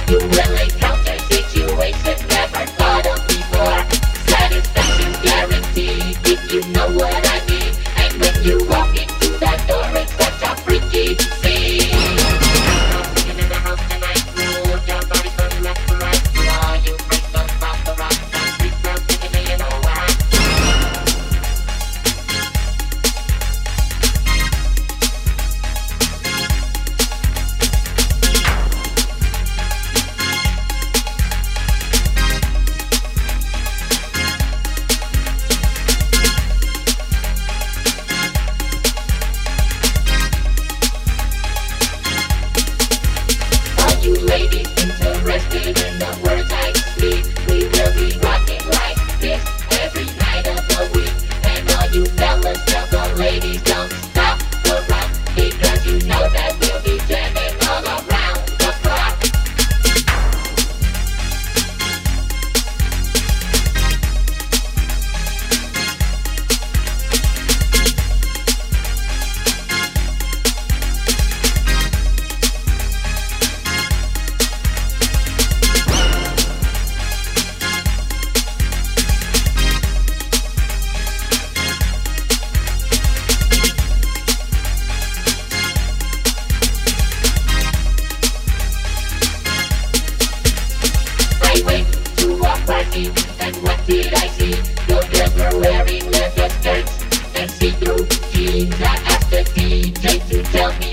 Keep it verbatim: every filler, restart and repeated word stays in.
You will encounter situations never thought of before. Satisfaction guaranteed if you know what I mean. And when you walk into that door, it's such a freaky scene. Singing in the house tonight, move your body from left to right. While you break the spot, the rock, and freak girls thinking they know why. You ladies interested in the words I speak, we will be rocking like this every night of the week. And all you fellas, tell the ladies don't stop the rock, because you know that we'll be jamming all around the clock. I went to a party, and what did I see? Those girls were wearing leather skirts and see-through jeans. I asked the D J to tell me